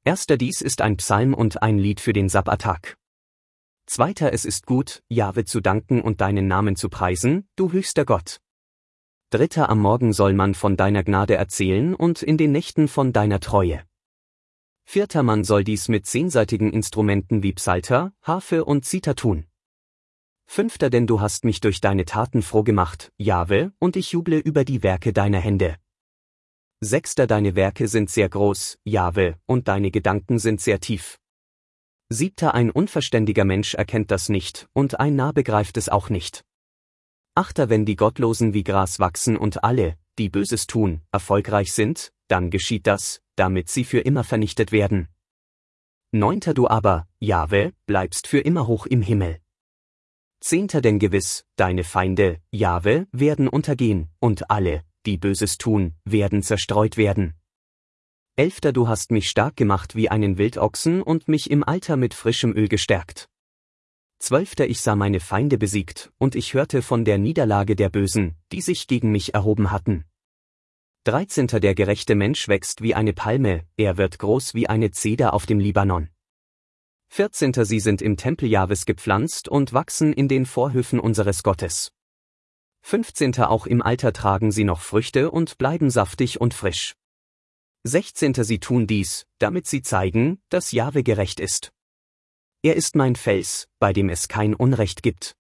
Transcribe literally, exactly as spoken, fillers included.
Erster dies ist ein Psalm und ein Lied für den Sabbattag. Zweiter es ist gut, Jahwe zu danken und deinen Namen zu preisen, du höchster Gott. Dritter am Morgen soll man von deiner Gnade erzählen und in den Nächten von deiner Treue. Vierter man soll dies mit zehnsaitigen Instrumenten wie Psalter, Harfe und Zither tun. Fünfter denn du hast mich durch deine Taten froh gemacht, Jahwe, und ich juble über die Werke deiner Hände. Sechster deine Werke sind sehr groß, Jahwe, und deine Gedanken sind sehr tief. Siebter ein unverständiger Mensch erkennt das nicht, und ein Narr begreift es auch nicht. Achter wenn die Gottlosen wie Gras wachsen und alle, die Böses tun, erfolgreich sind, dann geschieht das, damit sie für immer vernichtet werden. Neunter du aber, Jahwe, bleibst für immer hoch im Himmel. Zehnter denn gewiss, deine Feinde, Jahwe, werden untergehen, und alle, die Böses tun, werden zerstreut werden. Elfter du hast mich stark gemacht wie einen Wildochsen und mich im Alter mit frischem Öl gestärkt. Zwölfter ich sah meine Feinde besiegt, und ich hörte von der Niederlage der Bösen, die sich gegen mich erhoben hatten. Dreizehnter der gerechte Mensch wächst wie eine Palme, er wird groß wie eine Zeder auf dem Libanon. Vierzehnter sie sind im Tempel Jahwes gepflanzt und wachsen in den Vorhöfen unseres Gottes. Fünfzehnter auch im Alter tragen sie noch Früchte und bleiben saftig und frisch. Sechzehnter sie tun dies, damit sie zeigen, dass Jahwe gerecht ist. Er ist mein Fels, bei dem es kein Unrecht gibt.